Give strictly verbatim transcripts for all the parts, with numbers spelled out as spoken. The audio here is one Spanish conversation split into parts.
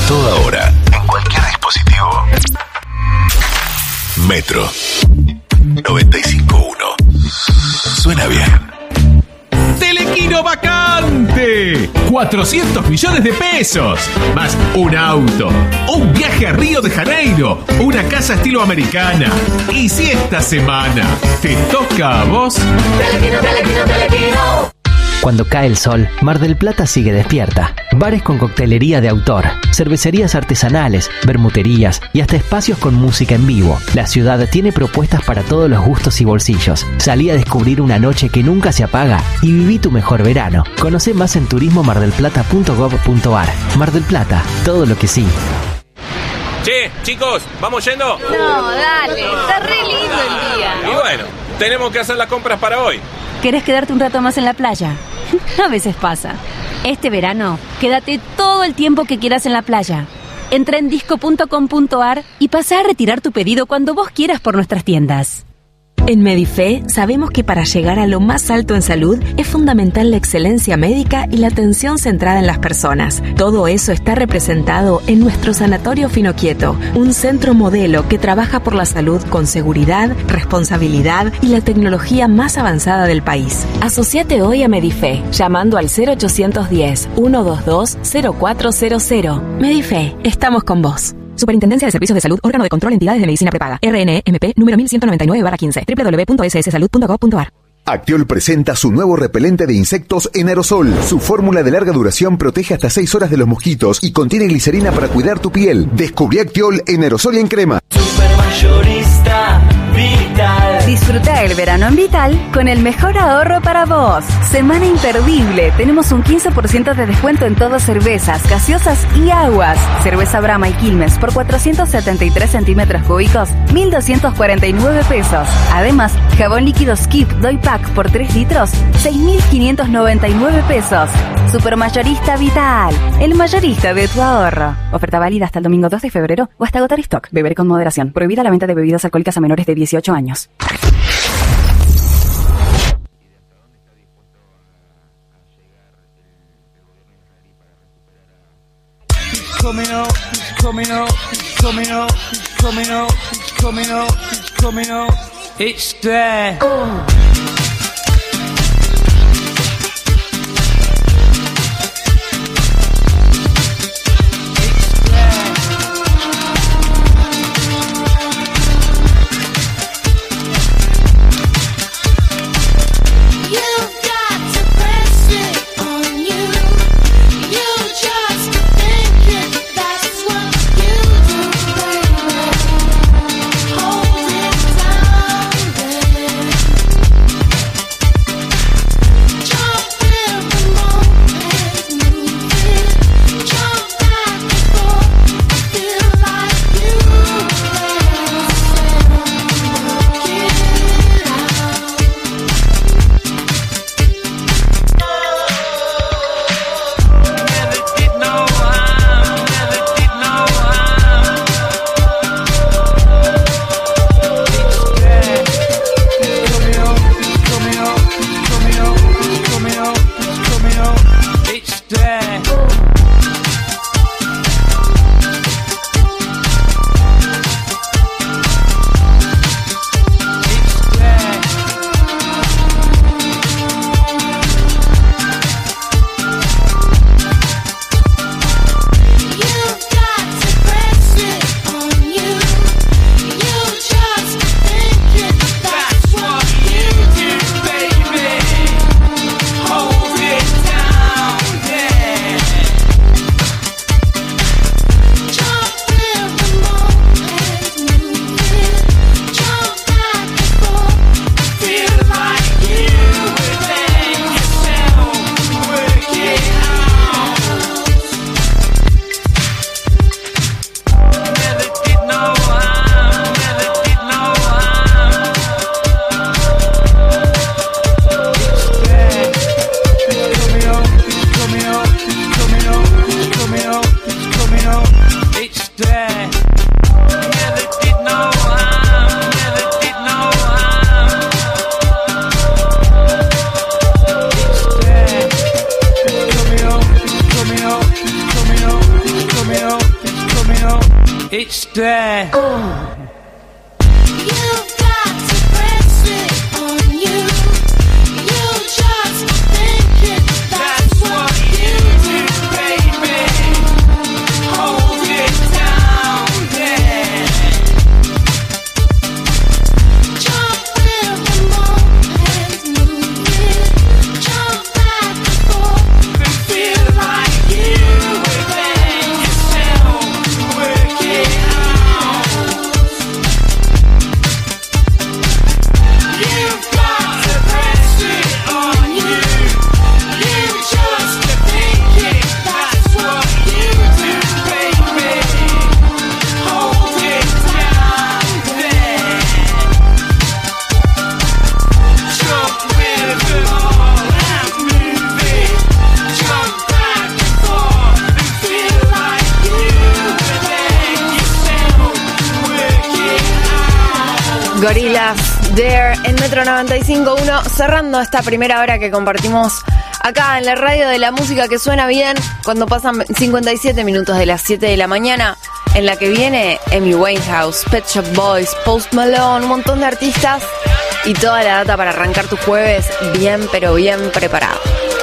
toda hora, en cualquier dispositivo. Metro noventa y cinco punto uno. Suena bien. Telequino vacante. cuatrocientos millones de pesos. Más un auto. Un viaje a Río de Janeiro. Una casa estilo americana. Y si esta semana te toca a vos. Telequino, telequino, telequino. Cuando cae el sol, Mar del Plata sigue despierta. Bares con coctelería de autor, cervecerías artesanales, bermuterías y hasta espacios con música en vivo. La ciudad tiene propuestas para todos los gustos y bolsillos. Salí a descubrir una noche que nunca se apaga y viví tu mejor verano. Conoce más en turismo mar del plata punto gov punto ar. Mar del Plata, todo lo que sí. Che, chicos, ¿vamos yendo? No, dale, está re lindo el día. Y bueno, tenemos que hacer las compras para hoy. ¿Querés quedarte un rato más en la playa? A veces pasa. Este verano, quédate todo el tiempo que quieras en la playa. Entra en disco punto com punto ar y pasa a retirar tu pedido cuando vos quieras por nuestras tiendas. En Medife sabemos que para llegar a lo más alto en salud es fundamental la excelencia médica y la atención centrada en las personas. Todo eso está representado en nuestro Sanatorio Finoquieto, un centro modelo que trabaja por la salud con seguridad, responsabilidad y la tecnología más avanzada del país. Asociate hoy a Medife llamando al cero ochocientos diez, ciento veintidós, cero cuatro cero cero. Medife, estamos con vos. Superintendencia de Servicios de Salud, órgano de control entidades de medicina prepaga. R N E M P número mil ciento noventa y nueve barra quince. doble u doble u doble u punto s s salud punto gov punto ar. Actiol presenta su nuevo repelente de insectos en aerosol. Su fórmula de larga duración protege hasta seis horas de los mosquitos y contiene glicerina para cuidar tu piel. Descubrí Actiol en aerosol y en crema. Supermayorista Vital. Disfruta el verano en Vital con el mejor ahorro para vos. Semana imperdible. Tenemos un quince por ciento de descuento en todas cervezas, gaseosas y aguas. Cerveza Brahma y Quilmes por cuatrocientos setenta y tres centímetros cúbicos, mil doscientos cuarenta y nueve pesos. Además, jabón líquido Skip Doy Pack por tres litros, seis mil quinientos noventa y nueve pesos. Supermayorista Vital, el mayorista de tu ahorro. Oferta válida hasta el domingo dos de febrero o hasta agotar stock. Beber con moderación. Prohibida la venta de bebidas alcohólicas a menores de dieciocho años. Coming out, coming out, coming out, coming out, coming out, coming out. It's there. Oh. It's there. Gorillaz, There, en Metro noventa y cinco punto uno, cerrando esta primera hora que compartimos acá en la radio de la música que suena bien, cuando pasan cincuenta y siete minutos de las siete de la mañana, en la que viene Amy Winehouse, Pet Shop Boys, Post Malone, un montón de artistas y toda la data para arrancar tu jueves bien, pero bien preparado.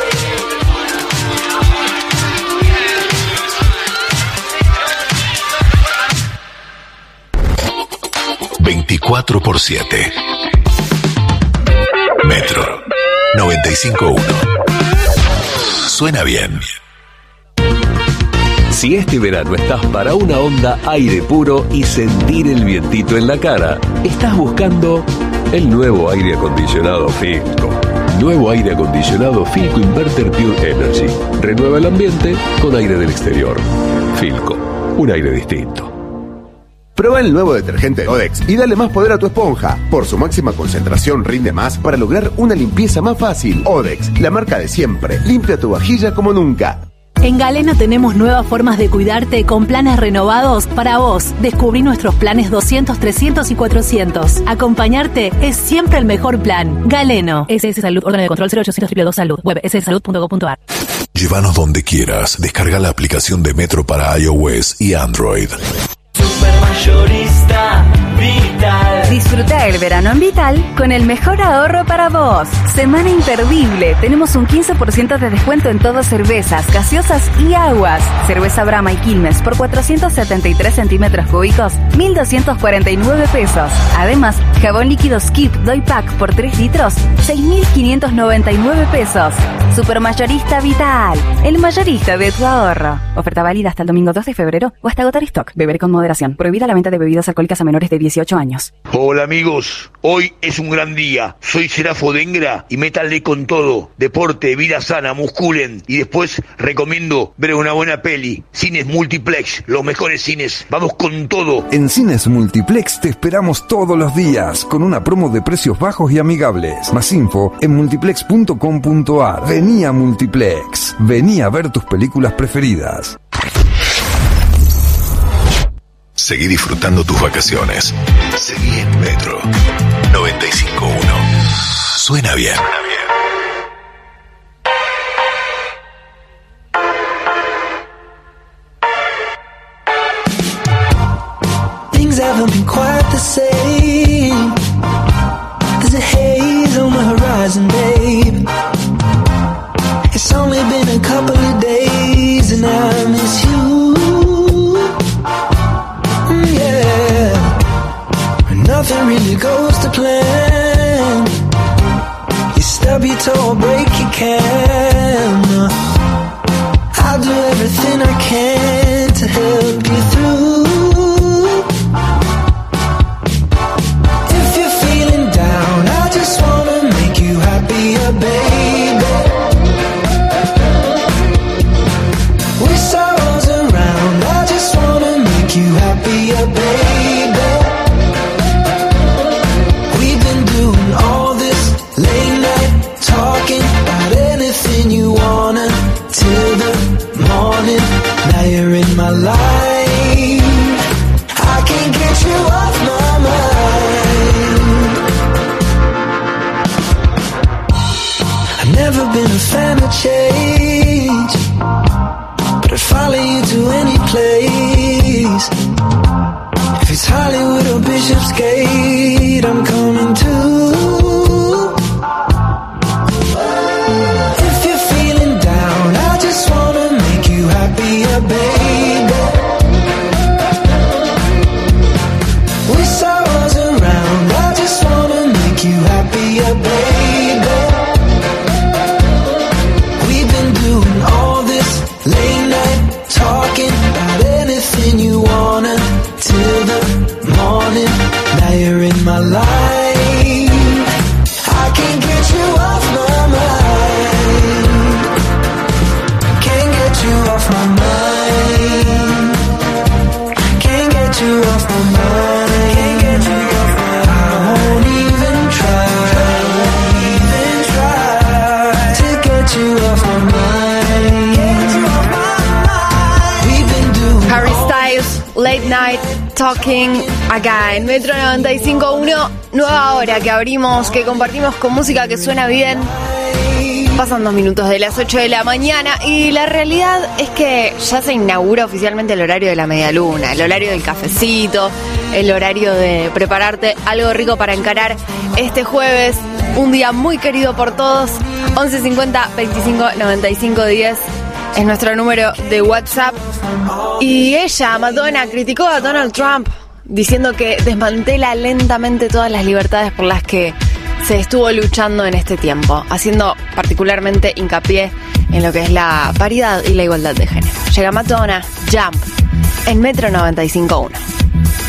veinticuatro por siete. Metro noventa y cinco punto uno. Suena bien. Si este verano estás para una onda aire puro y sentir el vientito en la cara, estás buscando el nuevo aire acondicionado Filco. Nuevo aire acondicionado Filco Inverter Pure Energy. Renueva el ambiente con aire del exterior. Filco, un aire distinto. Prueba el nuevo detergente Odex y dale más poder a tu esponja. Por su máxima concentración rinde más para lograr una limpieza más fácil. Odex, la marca de siempre. Limpia tu vajilla como nunca. En Galeno tenemos nuevas formas de cuidarte con planes renovados para vos. Descubrí nuestros planes doscientos, trescientos y cuatrocientos. Acompañarte es siempre el mejor plan. Galeno. S S Salud, órgano de control cero ochocientos dos dos Salud. Web s s salud punto com punto a r. Llévanos donde quieras. Descarga la aplicación de Metro para iOS y Android. Supermayorista Vital. Disfruta el verano en Vital con el mejor ahorro para vos. Semana imperdible. Tenemos un quince por ciento de descuento en todas cervezas, gaseosas y aguas. Cerveza Brahma y Quilmes por cuatrocientos setenta y tres centímetros cúbicos, mil doscientos cuarenta y nueve pesos. Además, jabón líquido Skip Doy Pack por tres litros, seis mil quinientos noventa y nueve pesos. Supermayorista Vital, el mayorista de tu ahorro. Oferta válida hasta el domingo dos de febrero o hasta agotar stock. Beber con moderación. Prohibida la venta de bebidas alcohólicas a menores de dieciocho años. Hola amigos, hoy es un gran día. Soy Serafo Dengra y métanle con todo. Deporte, vida sana, musculen. Y después recomiendo ver una buena peli. Cines Multiplex, los mejores cines. Vamos con todo. En Cines Multiplex te esperamos todos los días con una promo de precios bajos y amigables. Más info en multiplex punto com punto a r. Vení a Multiplex. Vení a ver tus películas preferidas. Seguí disfrutando tus vacaciones. Seguí en Metro noventa y cinco punto uno. Suena bien. Things haven't been quite the same. There's a haze on the horizon, babe. It's only been a couple of days and I miss you. Yeah, nothing really goes to plan. You stub your toe, break your can. I'll do everything I can to help you through. If you're feeling down, I just wanna make you happier, baby. With sorrows around, I just wanna make you happier, baby. We've been doing all this late night talking about anything you wanna till the morning. Now you're in my life. I can't get you off my mind. I've never been a fan of change, but I'd follow you to any place. Late Night Talking acá en Metro noventa y cinco punto uno. Nueva hora que abrimos, que compartimos con música que suena bien. Pasan dos minutos de las ocho de la mañana y la realidad es que ya se inaugura oficialmente el horario de la medialuna, el horario del cafecito, el horario de prepararte algo rico para encarar este jueves, un día muy querido por todos. Once cincuenta veinticinco noventa y cinco diez es nuestro número de WhatsApp. Y ella, Madonna, criticó a Donald Trump diciendo que desmantela lentamente todas las libertades por las que se estuvo luchando en este tiempo, haciendo particularmente hincapié en lo que es la paridad y la igualdad de género. Llega Madonna, Jump, en Metro noventa y cinco punto uno.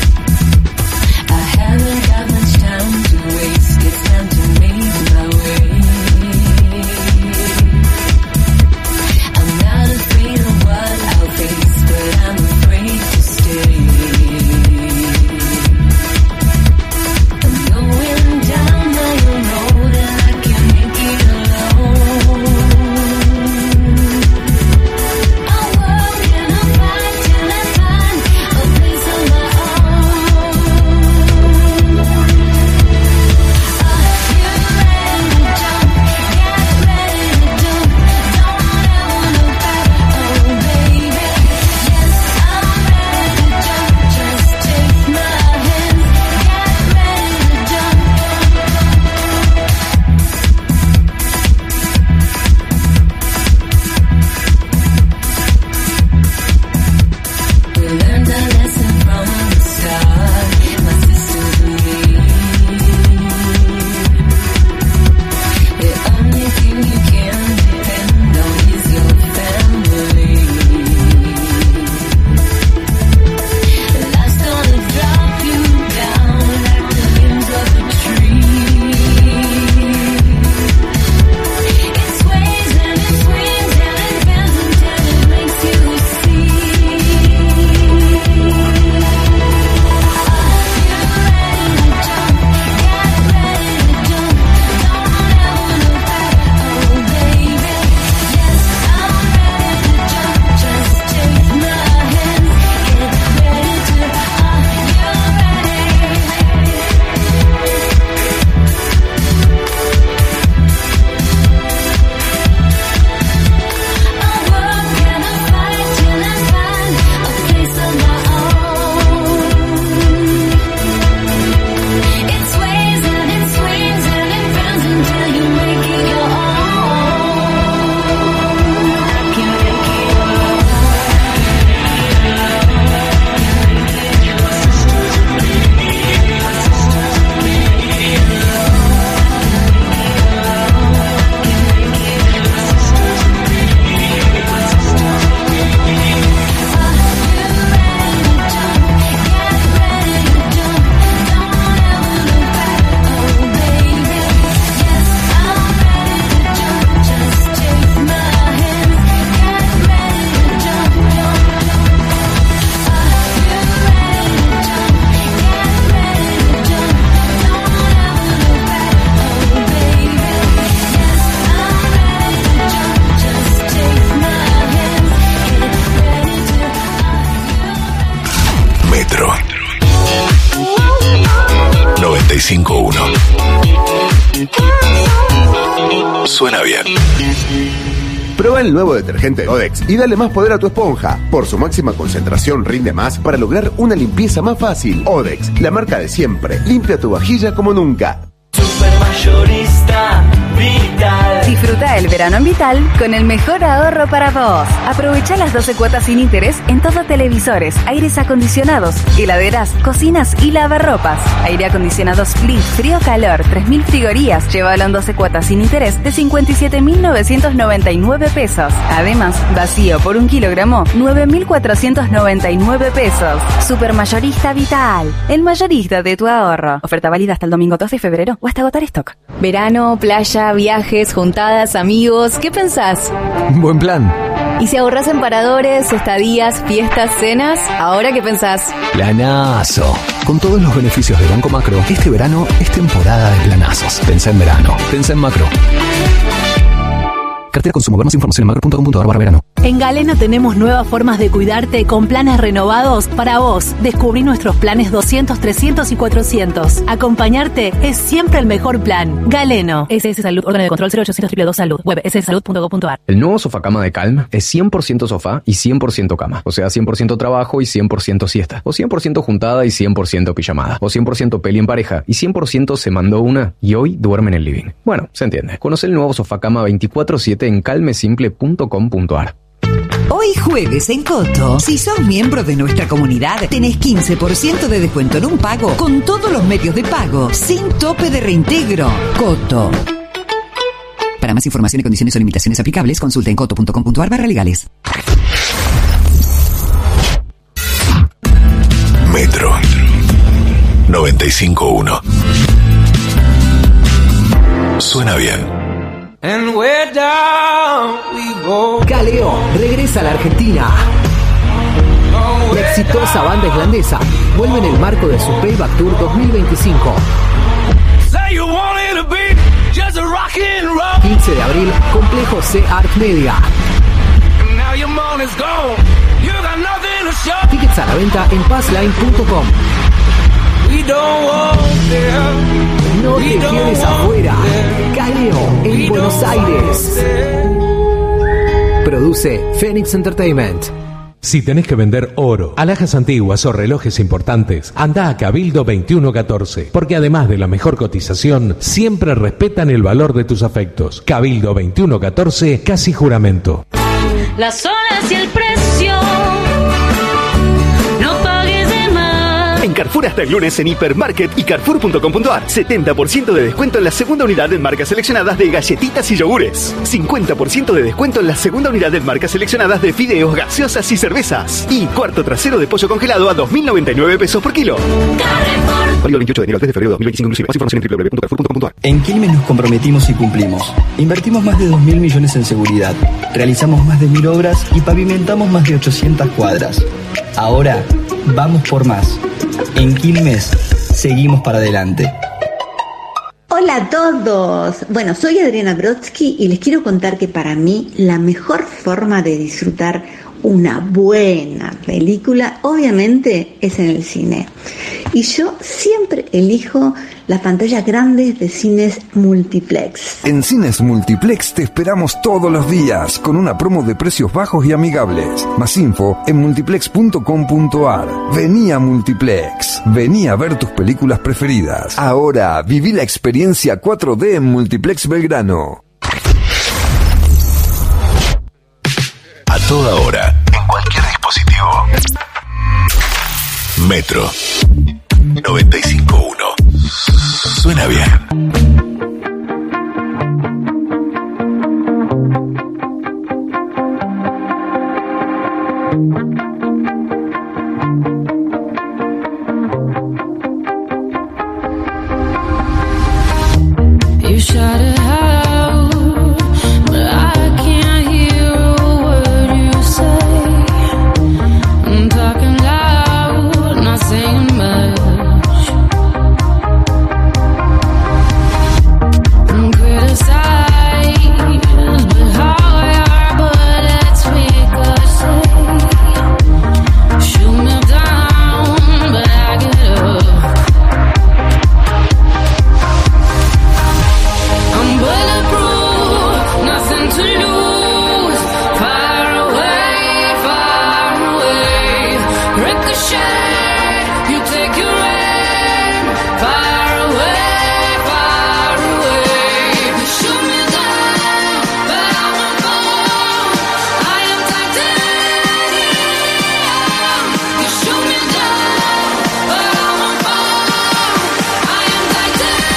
cinco uno. Suena bien. Prueba el nuevo detergente Odex y dale más poder a tu esponja. Por su máxima concentración rinde más para lograr una limpieza más fácil. Odex, la marca de siempre. Limpia tu vajilla como nunca. Supermayorista Vital. Disfruta el verano en Vital con el mejor ahorro para vos. Aprovecha las doce cuotas sin interés en todo: televisores, aires acondicionados, heladeras, cocinas y lavarropas. Aire acondicionado Split, frío calor, tres mil frigorías. Llévalo en doce cuotas sin interés de cincuenta y siete mil novecientos noventa y nueve pesos. Además, vacío por un kilogramo, nueve mil cuatrocientos noventa y nueve pesos. Supermayorista Vital, el mayorista de tu ahorro. Oferta válida hasta el domingo dos de febrero o hasta agotar stock. Verano, playa, viajes, juntadas, amigos, ¿qué pensás? Buen plan. ¿Y si ahorras en paradores, estadías, fiestas, cenas? ¿Ahora qué pensás? Planazo. Con todos los beneficios de Banco Macro, este verano es temporada de planazos. Pensá en verano. Pensá en Macro. Cartera Consumo. Ver más información en macro punto com punto a r barra verano. En Galeno tenemos nuevas formas de cuidarte con planes renovados para vos. Descubrí nuestros planes doscientos, trescientos y cuatrocientos. Acompañarte es siempre el mejor plan. Galeno. S S Salud, órgano de control cero ochocientos dos dos dos Salud. Web s s salud punto gov punto a r. El nuevo sofá cama de Calm es cien por ciento sofá y cien por ciento cama. O sea, cien por ciento trabajo y cien por ciento siesta. O cien por ciento juntada y cien por ciento pijamada. O cien por ciento peli en pareja y cien por ciento se mandó una y hoy duerme en el living. Bueno, se entiende. Conoce el nuevo sofá cama veinticuatro siete en calmesimple punto com punto a r. Hoy jueves en Coto, si sos miembro de nuestra comunidad, tenés quince por ciento de descuento en un pago con todos los medios de pago, sin tope de reintegro. Coto. Para más información y condiciones o limitaciones aplicables, consulta en coto punto com punto a r barra legales. Metro noventa y cinco punto uno. Suena bien. And we're down we go. Kaleo regresa a la Argentina. La exitosa banda islandesa vuelve en el marco de su Payback Tour dos mil veinticinco. quince de abril, Complejo C Art Media. Tickets a la venta en passline punto com. No te quedes afuera. Kaleo en Buenos Aires. Produce Phoenix Entertainment. Si tenés que vender oro, alhajas antiguas o relojes importantes, anda a Cabildo veintiuno catorce, porque además de la mejor cotización, siempre respetan el valor de tus afectos. Cabildo veintiuno catorce, casi juramento. Las horas y el precio. En Carrefour hasta el lunes en Hipermarket y carrefour punto com punto a r. setenta por ciento de descuento en la segunda unidad en marcas seleccionadas de galletitas y yogures. cincuenta por ciento de descuento en la segunda unidad en marcas seleccionadas de fideos, gaseosas y cervezas. Y cuarto trasero de pollo congelado a dos mil noventa y nueve pesos por kilo. Carrefour. Válido el veintiocho de enero al tres de febrero de dos mil veinticinco inclusive. Más información en doble u doble u doble u punto carrefour punto com punto a r. En Quilmes nos comprometimos y cumplimos. Invertimos más de dos mil millones en seguridad. Realizamos más de mil obras y pavimentamos más de ochocientas cuadras. Ahora, vamos por más. En Quilmes, seguimos para adelante. Hola a todos. Bueno, soy Adriana Brodsky y les quiero contar que para mí la mejor forma de disfrutar una buena película, obviamente, es en el cine. Y yo siempre elijo las pantallas grandes de cines multiplex. En Cines Multiplex te esperamos todos los días con una promo de precios bajos y amigables. Más info en multiplex punto com punto a r. Vení a Multiplex. Vení a ver tus películas preferidas. Ahora viví la experiencia cuatro D en Multiplex Belgrano. A toda hora, en cualquier dispositivo. Metro noventa y cinco punto uno. Suena bien. You shut it out, but I can't hear a word you say. I'm talking loud, not saying much. I'm criticized, but how your bullets ricochet. Shoot me down, but I get up. I'm bulletproof, nothing to lose. Far away, far away. Ricochet, you take your aim. Far away, far away. Shoot me down, but I won't fall. I am titanium. You shoot me down, but I won't fall. I am titanium.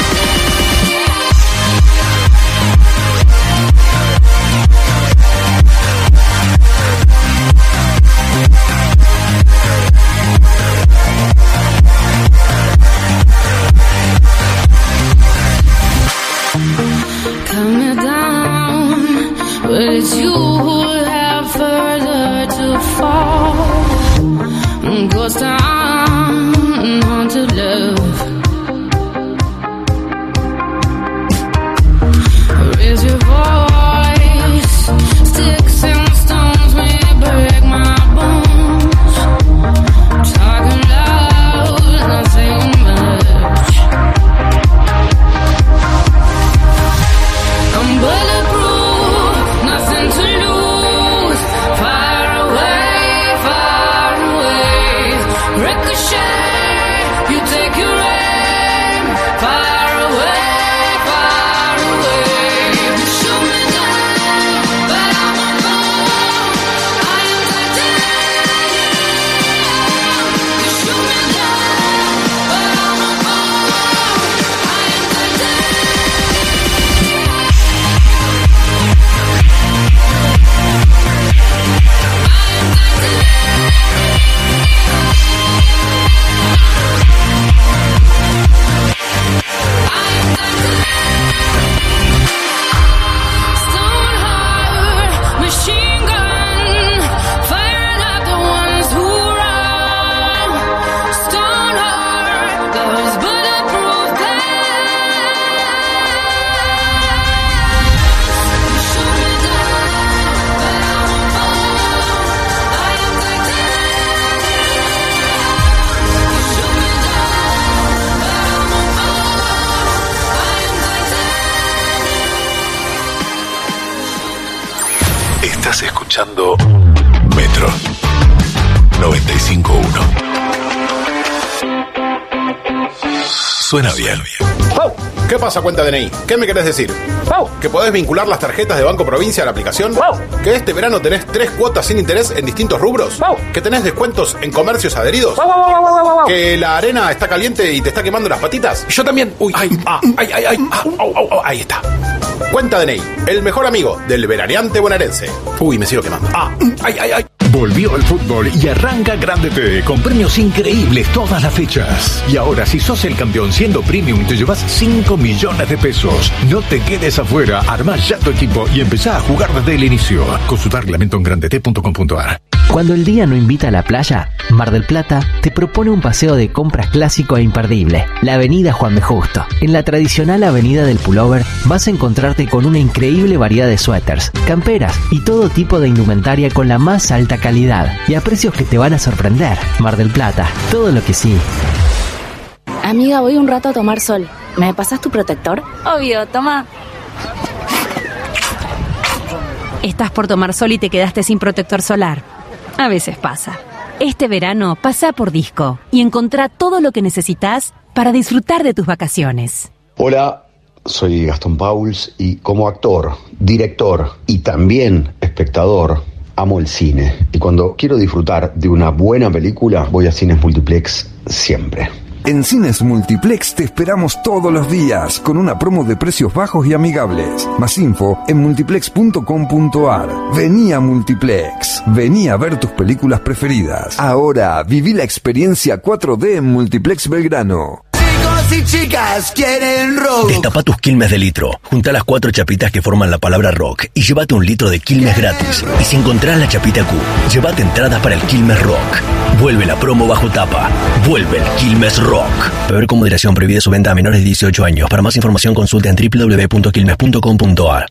Calm me down, but it's you who have further to fall. Ghost town, haunted love. Raise your voice, sticks and stones. escuchando Metro noventa y cinco punto uno. Suena bien. ¡Pau! ¿Qué pasa, cuenta D N I? ¿Qué me querés decir? ¡Pau! ¿Que podés vincular las tarjetas de Banco Provincia a la aplicación? ¡Pau! ¿Que este verano tenés tres cuotas sin interés en distintos rubros? ¡Pau! ¿Que tenés descuentos en comercios adheridos? ¡Pau, pau, pau, pau, pau! ¿Que la arena está caliente y te está quemando las patitas? Yo también. Uy, ay, ah, ay, ay, ay, ah, au, au, au, ahí está. Cuenta D N I, el mejor amigo del veraneante bonaerense. Uy, me sigo quemando. Ah, ay, ay, ay. Volvió el fútbol y arranca Grande T con premios increíbles todas las fechas. Y ahora, si sos el campeón siendo premium, te llevas cinco millones de pesos. No te quedes afuera, armá ya tu equipo y empezá a jugar desde el inicio. Consultar reglamento en grandet punto com punto a r. Cuando el día no invita a la playa, Mar del Plata te propone un paseo de compras clásico e imperdible. La avenida Juan B. Justo. En la tradicional avenida del Pullover vas a encontrarte con una increíble variedad de suéteres, camperas y todo tipo de indumentaria con la más alta calidad y a precios que te van a sorprender. Mar del Plata, todo lo que sí. Amiga, voy un rato a tomar sol. ¿Me pasás tu protector? Obvio, toma. Estás por tomar sol y te quedaste sin protector solar. A veces pasa. Este verano pasa por Disco y encontrá todo lo que necesitas para disfrutar de tus vacaciones. Hola, soy Gastón Pauls y como actor, director y también espectador, amo el cine. Y cuando quiero disfrutar de una buena película, voy a Cines Multiplex siempre. En Cines Multiplex te esperamos todos los días con una promo de precios bajos y amigables. Más info en multiplex punto com punto a r. Vení a Multiplex. Vení a ver tus películas preferidas. Ahora viví la experiencia cuatro D en Multiplex Belgrano. Y chicas quieren rock. Destapa tus Quilmes de litro, junta las cuatro chapitas que forman la palabra rock y llévate un litro de Quilmes gratis. Y si encontrás la chapita Q, llévate entradas para el Quilmes Rock. Vuelve la promo bajo tapa. Vuelve el Quilmes Rock. Beber con moderación, prohibida su venta a menores de dieciocho años. Para más información consulta en doble u doble u doble u punto quilmes punto com punto a r.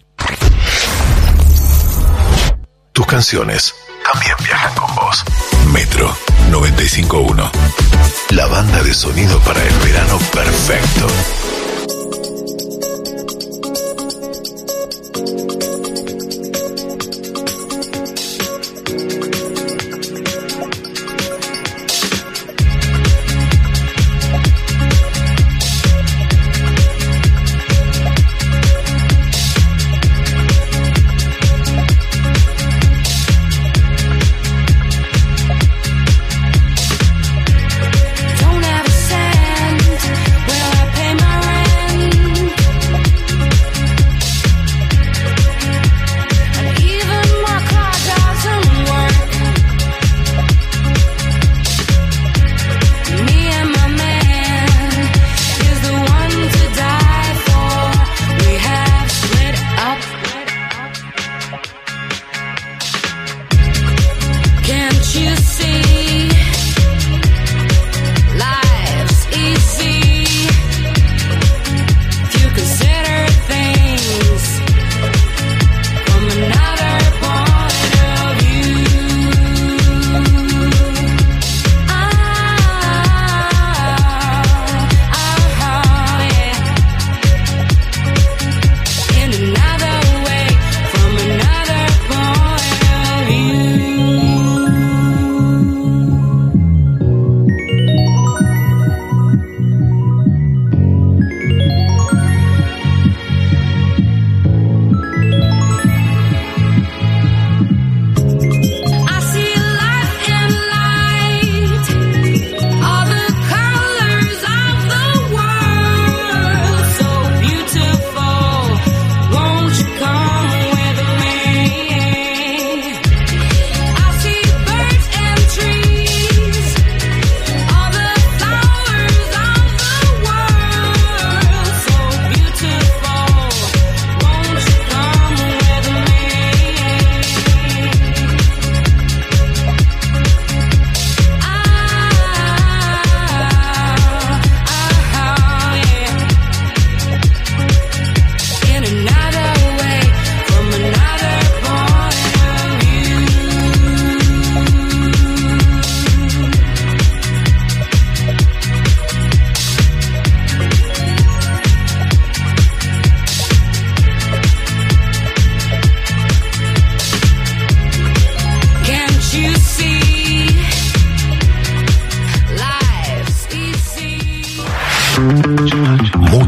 Tus canciones también viajan con vos. Metro noventa y cinco punto uno. La banda de sonido para el verano perfecto. Don't have a cent. Will I pay my rent?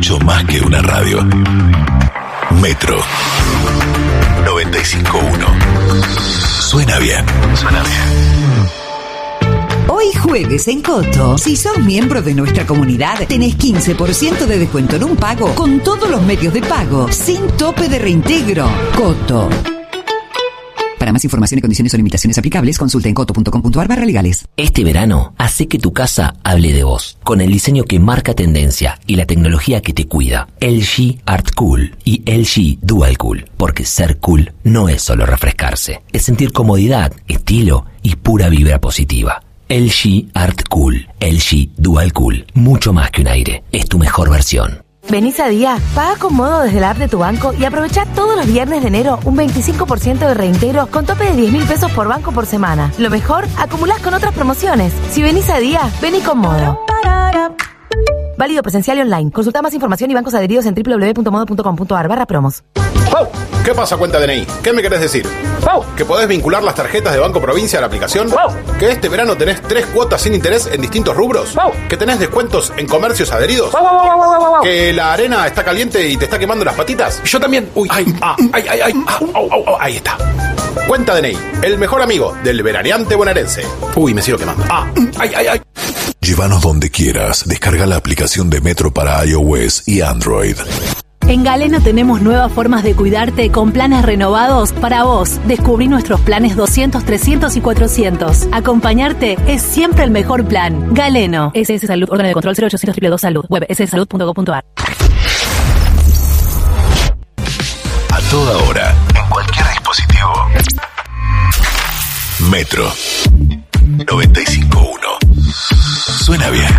mucho más que una radio. Metro noventa y cinco punto uno. Suena bien. Suena bien. Hoy jueves en Coto, si sos miembro de nuestra comunidad, tenés quince por ciento de descuento en un pago con todos los medios de pago, sin tope de reintegro. Coto. Para más información y condiciones o limitaciones aplicables, consulta en coto punto com punto ar barra legales. Este verano, hace que tu casa hable de vos, con el diseño que marca tendencia y la tecnología que te cuida. L G Art Cool y L G Dual Cool, porque ser cool no es solo refrescarse, es sentir comodidad, estilo y pura vibra positiva. L G Art Cool, L G Dual Cool, mucho más que un aire, es tu mejor versión. Venís a Día, paga con Modo desde la app de tu banco y aprovecha todos los viernes de enero un veinticinco por ciento de reintegro con tope de diez mil pesos por banco por semana. Lo mejor, acumulás con otras promociones. Si venís a Día, vení con Modo. Válido presencial y online. Consulta más información y bancos adheridos en doble u doble u doble u punto modo punto com punto ar barra promos. ¡Pau! ¿Qué pasa, cuenta D N I? ¿Qué me querés decir? ¡Pau! ¿Que podés vincular las tarjetas de Banco Provincia a la aplicación? ¡Pau! ¿Que este verano tenés tres cuotas sin interés en distintos rubros? ¡Pau! ¿Que tenés descuentos en comercios adheridos? ¡Pau, pau, pau, pau, pau! ¿Que la arena está caliente y te está quemando las patitas? Yo también. Uy, ay, ah, ay, ay, ay, ah, au, au, au, ahí está. Cuenta D N I, el mejor amigo del veraneante bonaerense. Uy, me sigo quemando. Ah, ay, ay, ay. Llévanos donde quieras. Descarga la aplicación de Metro para iOS y Android. En Galeno tenemos nuevas formas de cuidarte con planes renovados para vos. Descubrí nuestros planes doscientos, trescientos y cuatrocientos. Acompañarte es siempre el mejor plan. Galeno. S S Salud. Orden de control cero ochocientos dos dos Salud. Web s s salud punto com punto ar. A toda hora, en cualquier dispositivo. Metro noventa y cinco punto uno. Suena bien.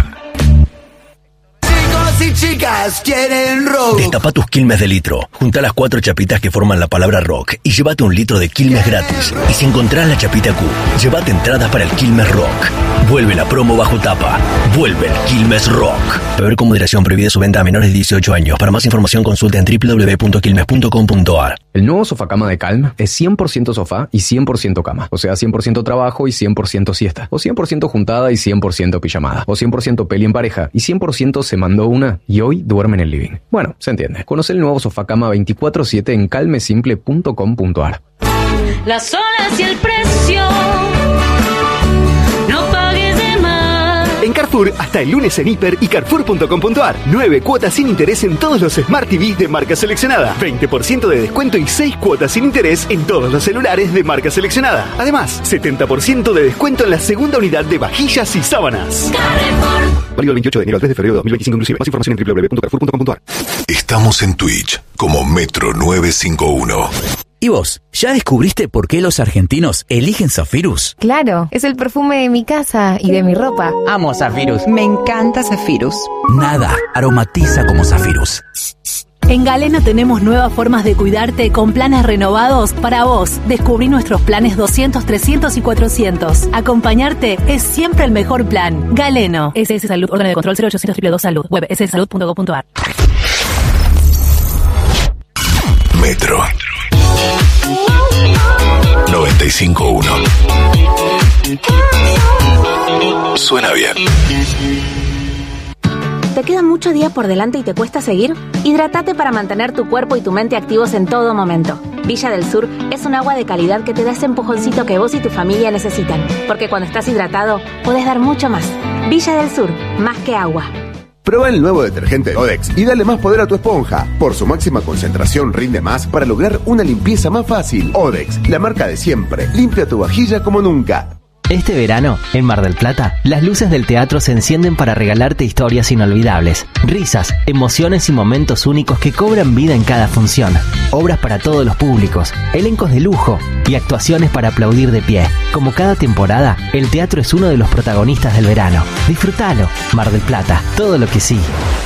Y chicas quieren rock. Destapa tus Quilmes de litro, junta las cuatro chapitas que forman la palabra rock y llévate un litro de Quilmes gratis. Y si encontrás la chapita Q, llévate entradas para el Quilmes Rock. Vuelve la promo bajo tapa. Vuelve el Quilmes Rock. Beber con moderación, prohibida su venta a menores de dieciocho años. Para más información consulta en doble u doble u doble u punto quilmes punto com punto ar. El nuevo sofá-cama de Calm es cien por ciento sofá y cien por ciento cama. O sea, cien por ciento trabajo y cien por ciento siesta. O cien por ciento juntada y cien por ciento pijamada. O cien por ciento peli en pareja y cien por ciento se mandó una y hoy duerme en el living. Bueno, se entiende. Conoce el nuevo sofá-cama veinticuatro siete en calmesimple punto com punto ar. Las olas y el precio. No pagues de más. En Carrefour, hasta el lunes en Hiper y Carrefour punto com punto ar. Nueve cuotas sin interés en todos los Smart T Vs de marca seleccionada. veinte por ciento de descuento y seis cuotas sin interés en todos los celulares de marca seleccionada. Además, setenta por ciento de descuento en la segunda unidad de vajillas y sábanas. Carrefour. Válido el veintiocho de enero al tres de febrero de dos mil veinticinco inclusive. Más información en doble u doble u doble u punto carrefour punto com punto ar. Estamos en Twitch como Metro novecientos cincuenta y uno. ¿Y vos? ¿Ya descubriste por qué los argentinos eligen Zafirus? Claro, es el perfume de mi casa y de mi ropa. Amo Zafirus. Me encanta Zafirus. Nada aromatiza como Zafirus. En Galeno tenemos nuevas formas de cuidarte con planes renovados para vos. Descubrí nuestros planes doscientos, trescientos y cuatrocientos. Acompañarte es siempre el mejor plan. Galeno. S S Salud. Orden de control cero ochocientos dos dos Salud. Web s s salud punto com punto ar. Metro noventa y cinco punto uno. Suena bien. ¿Te queda mucho día por delante y te cuesta seguir? Hidrátate para mantener tu cuerpo y tu mente activos en todo momento. Villa del Sur es un agua de calidad que te da ese empujoncito que vos y tu familia necesitan. Porque cuando estás hidratado, podés dar mucho más. Villa del Sur, más que agua. Prueba el nuevo detergente Odex y dale más poder a tu esponja. Por su máxima concentración rinde más para lograr una limpieza más fácil. Odex, la marca de siempre. Limpia tu vajilla como nunca. Este verano, en Mar del Plata, las luces del teatro se encienden para regalarte historias inolvidables, risas, emociones y momentos únicos que cobran vida en cada función. Obras para todos los públicos, elencos de lujo y actuaciones para aplaudir de pie. Como cada temporada, el teatro es uno de los protagonistas del verano. Disfrútalo. Mar del Plata, todo lo que sí.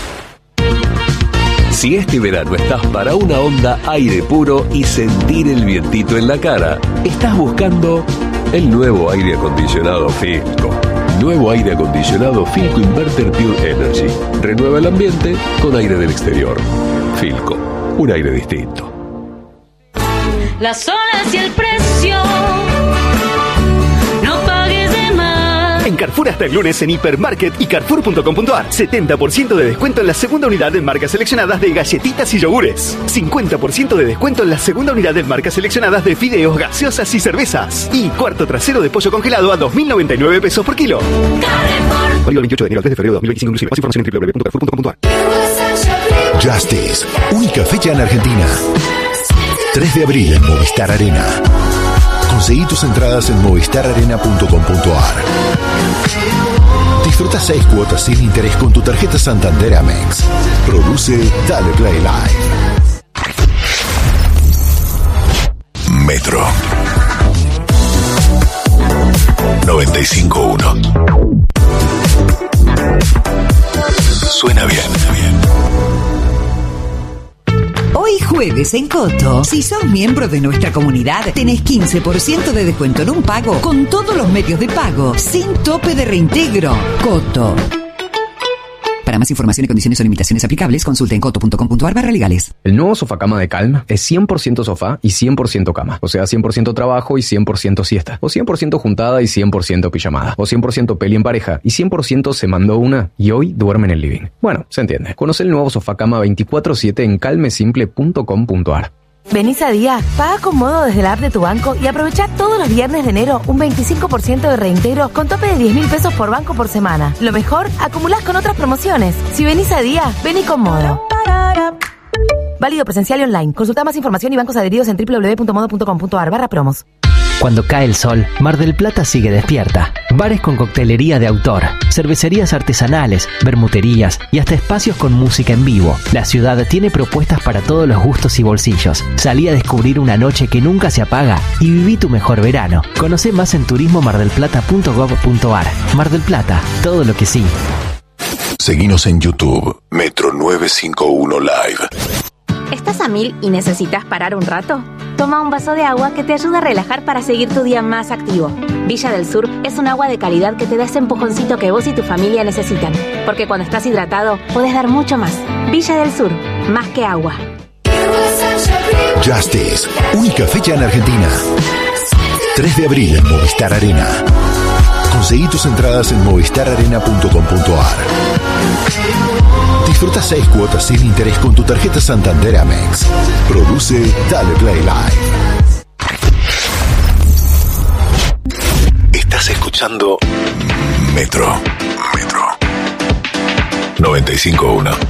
Si este verano estás para una onda aire puro y sentir el vientito en la cara, estás buscando el nuevo aire acondicionado Filco. Nuevo aire acondicionado Filco Inverter Pure Energy. Renueva el ambiente con aire del exterior. Filco, un aire distinto. Las olas y el precio. No pagues de más. En Carrefour hasta el lunes en Hipermarket y Carrefour punto com punto ar. setenta por ciento de descuento en la segunda unidad en marcas seleccionadas de galletitas y yogures. cincuenta por ciento de descuento en la segunda unidad en marcas seleccionadas de fideos, gaseosas y cervezas. Y cuarto trasero de pollo congelado a dos mil noventa y nueve pesos por kilo. Válido el veintiocho de enero al tres de febrero de dos mil veinticinco inclusive. Más información en doble u doble u doble u punto carrefour punto com punto ar. Justice, única fecha en Argentina. tres de abril en Movistar Arena. Conseguí tus entradas en movistar arena punto com punto ar. Disfruta seis cuotas sin interés con tu tarjeta Santander Amex. Produce Dale Play Live. Metro noventa y cinco punto uno. Suena bien, bien. Hoy jueves en Coto, si sos miembro de nuestra comunidad, tenés quince por ciento de descuento en un pago con todos los medios de pago, sin tope de reintegro. Coto. Para más información y condiciones o limitaciones aplicables, consulte en coto punto com punto ar barra legales. El nuevo sofá cama de Calm es cien por ciento sofá y cien por ciento cama. O sea, cien por ciento trabajo y cien por ciento siesta. O cien por ciento juntada y cien por ciento pijamada. O cien por ciento peli en pareja y cien por ciento se mandó una y hoy duerme en el living. Bueno, se entiende. Conoce el nuevo sofá cama veinticuatro siete en calmesimple punto com punto ar. Venís a Día, paga con Modo desde la app de tu banco y aprovecha todos los viernes de enero un veinticinco por ciento de reintegro con tope de diez mil pesos por banco por semana. Lo mejor, acumulás con otras promociones. Si venís a Día, vení con Modo. Válido presencial y online. Consulta más información y bancos adheridos en doble u doble u doble u punto modo punto com punto ar barra promos. Cuando cae el sol, Mar del Plata sigue despierta. Bares con coctelería de autor, cervecerías artesanales, bermuterías y hasta espacios con música en vivo. La ciudad tiene propuestas para todos los gustos y bolsillos. Salí a descubrir una noche que nunca se apaga y viví tu mejor verano. Conoce más en turismo mar del plata punto gov punto ar. Mar del Plata, todo lo que sí. Seguinos en YouTube, Metro novecientos cincuenta y uno Live. ¿Estás a mil y necesitas parar un rato? Toma un vaso de agua que te ayuda a relajar para seguir tu día más activo. Villa del Sur es un agua de calidad que te da ese empujoncito que vos y tu familia necesitan. Porque cuando estás hidratado, podés dar mucho más. Villa del Sur, más que agua. Justice, única fecha en Argentina. tres de abril en Movistar Arena. Conseguí tus entradas en movistar arena punto com punto ar. Disfruta seis cuotas sin interés con tu tarjeta Santander Amex. Produce Dale Play Live. Estás escuchando Metro. Metro noventa y cinco punto uno.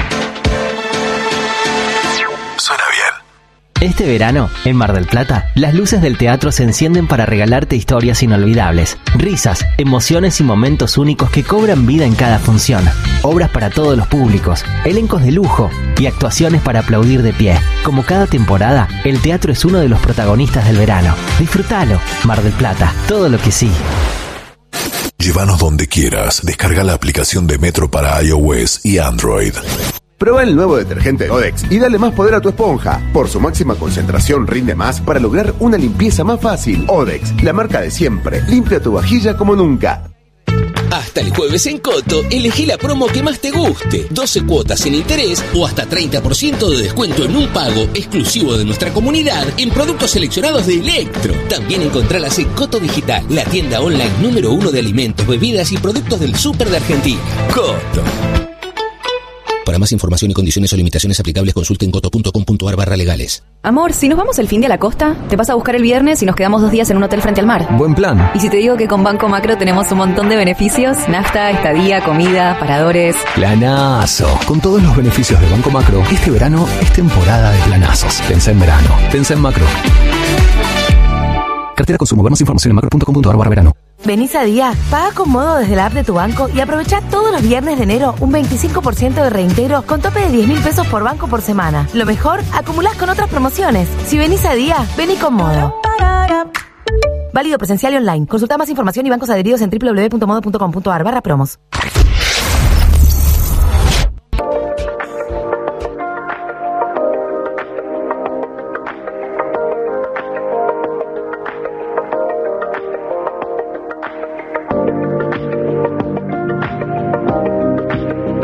Suena bien. Este verano, en Mar del Plata, las luces del teatro se encienden para regalarte historias inolvidables, risas, emociones y momentos únicos que cobran vida en cada función. Obras para todos los públicos, elencos de lujo y actuaciones para aplaudir de pie. Como cada temporada, el teatro es uno de los protagonistas del verano. Disfrútalo, Mar del Plata, todo lo que sí. Llévanos donde quieras. Descarga la aplicación de Metro para iOS y Android. Prueba el nuevo detergente Odex y dale más poder a tu esponja. Por su máxima concentración rinde más para lograr una limpieza más fácil. Odex, la marca de siempre. Limpia tu vajilla como nunca. Hasta el jueves en Coto, elegí la promo que más te guste. doce cuotas sin interés o hasta treinta por ciento de descuento en un pago exclusivo de nuestra comunidad en productos seleccionados de Electro. También encontrarlas en Coto Digital, la tienda online número uno de alimentos, bebidas y productos del súper de Argentina. Coto. Para más información y condiciones o limitaciones aplicables, consulte en coto punto com punto ar barra legales. Amor, si nos vamos el fin de a la costa, te vas a buscar el viernes y nos quedamos dos días en un hotel frente al mar. Buen plan. Y si te digo que con Banco Macro tenemos un montón de beneficios, nafta, estadía, comida, paradores... Planazo. Con todos los beneficios de Banco Macro, este verano es temporada de planazos. Pensá en verano. Pensá en Macro. Cartera Consumo. Ver más información en macro punto com punto ar barra verano. Venís a Día, paga con Modo desde la app de tu banco y aprovecha todos los viernes de enero un veinticinco por ciento de reintegro con tope de diez mil pesos por banco por semana. Lo mejor, acumulás con otras promociones. Si venís a Día, vení con Modo. Válido presencial y online. Consulta más información y bancos adheridos en doble u doble u doble u punto modo punto com punto ar barra promos.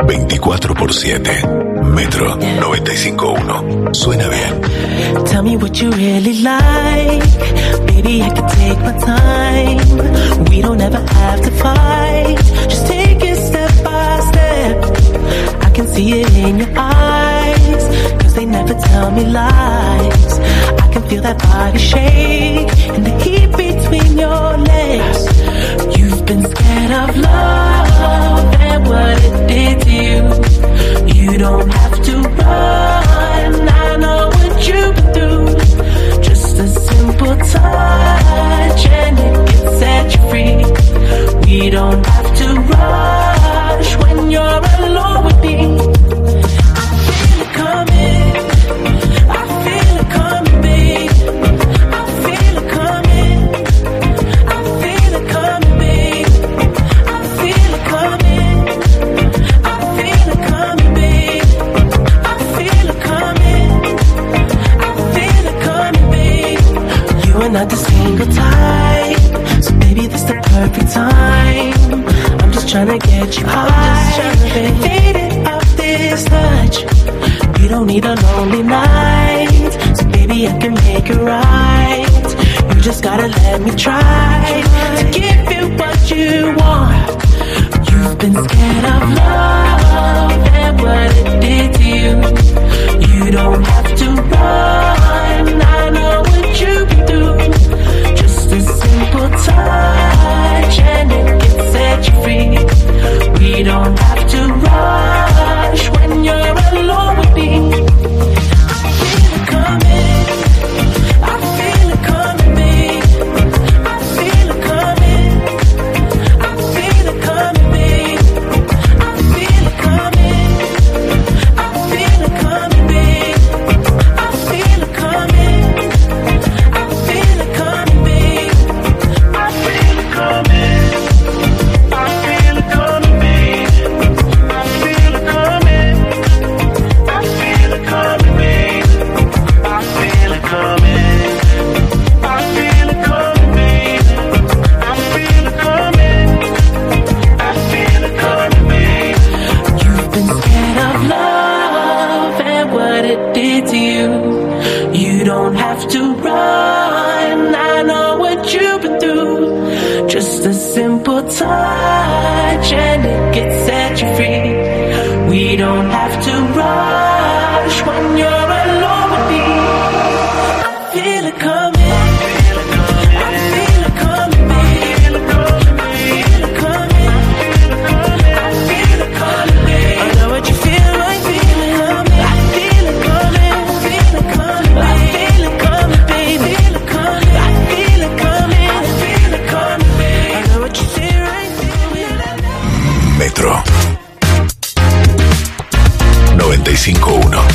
veinticuatro por siete. Metro noventa y cinco punto uno. Suena bien. Tell me what you really like. Baby, I can take my time. We don't ever have to fight. Just take it step by step. I can see it in your eyes. Cause they never tell me lies. I can feel that body shake and the heat between your legs. You've been scared of love and what it did to you. You don't have to run. I know what you've been through. Just a simple touch and it can set you free. We don't have to rush when you're alone with me. I feel it coming. I feel it coming, babe. I feel it coming. I feel it coming, babe. I feel it coming. I feel it coming, babe. I feel it coming. I feel it coming, babe. You are not the single type, so baby, this the perfect time. I'm just tryna get you high and faded off this touch. You don't need a lonely night, so baby, I can make it right. You just gotta let me try to give you what you want. You've been scared of love and what it did to you. You don't have to run. I know what you've been through. Just a simple touch and it can set you free. We don't have to rush when you're alone with me. I feel it coming. I feel it coming, babe. I feel it coming. I feel it coming, babe. I feel it coming. I feel it coming, babe. I feel it coming. I feel it coming, babe. I feel it coming. I feel it coming, babe. I feel it coming. I feel it coming, babe. I feel it coming. I feel it coming, babe. I feel it coming. I feel it coming, babe. You've been scared of love and what it did to you. You don't have to run. I know what you've been through. Just a simple touch and it can set you free. We don't have to rush when you're alone with me. I feel it coming. I feel it coming, babe. I feel it coming. I feel it coming, babe. I know what you feel like feeling coming. I feel it coming. I feel it coming, I feel it coming, baby. I feel it coming. I feel it coming. I feel it coming, babe. I know what you feel right feeling. Metro noventa y cinco punto uno.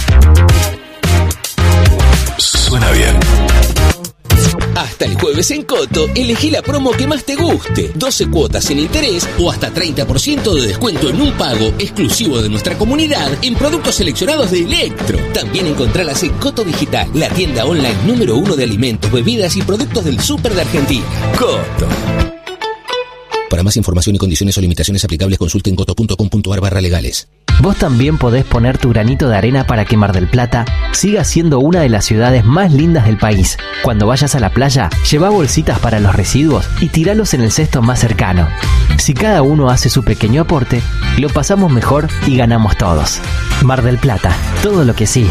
Suena bien. Hasta el jueves en Coto, elegí la promo que más te guste. doce cuotas sin interés o hasta treinta por ciento de descuento en un pago exclusivo de nuestra comunidad en productos seleccionados de Electro. También encontralas en Coto Digital, la tienda online número uno de alimentos, bebidas y productos del súper de Argentina. Coto. Para más información y condiciones o limitaciones aplicables, consulte en coto punto com punto ar barra legales. Vos también podés poner tu granito de arena para que Mar del Plata siga siendo una de las ciudades más lindas del país. Cuando vayas a la playa, lleva bolsitas para los residuos y tiralos en el cesto más cercano. Si cada uno hace su pequeño aporte, lo pasamos mejor y ganamos todos. Mar del Plata, todo lo que sí.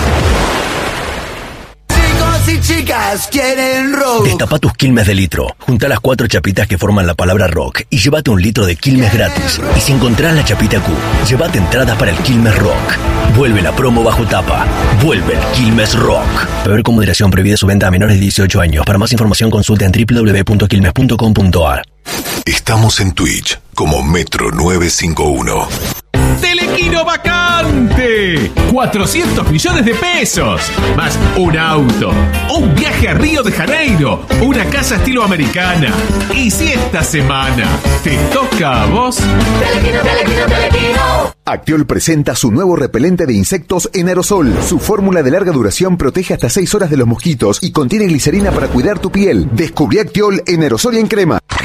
Y chicas quieren rock. Destapa tus Quilmes de litro. Junta las cuatro chapitas que forman la palabra rock y llévate un litro de Quilmes gratis. Y si encontrás la chapita Q, llévate entradas para el Quilmes Rock. Vuelve la promo bajo tapa. Vuelve el Quilmes Rock. Beber con moderación, prohibida su venta a menores de dieciocho años. Para más información consulta en doble u doble u doble u punto quilmes punto com punto ar. Estamos en Twitch como Metro novecientos cincuenta y uno. Telequino vacante, cuatrocientos millones de pesos, más un auto, un viaje a Río de Janeiro, una casa estilo americana. Y si esta semana te toca a vos, Telequino, Telequino, Telequino. Actiol presenta su nuevo repelente de insectos en aerosol. Su fórmula de larga duración protege hasta seis horas de los mosquitos y contiene glicerina para cuidar tu piel. Descubrí Actiol en aerosol y en crema.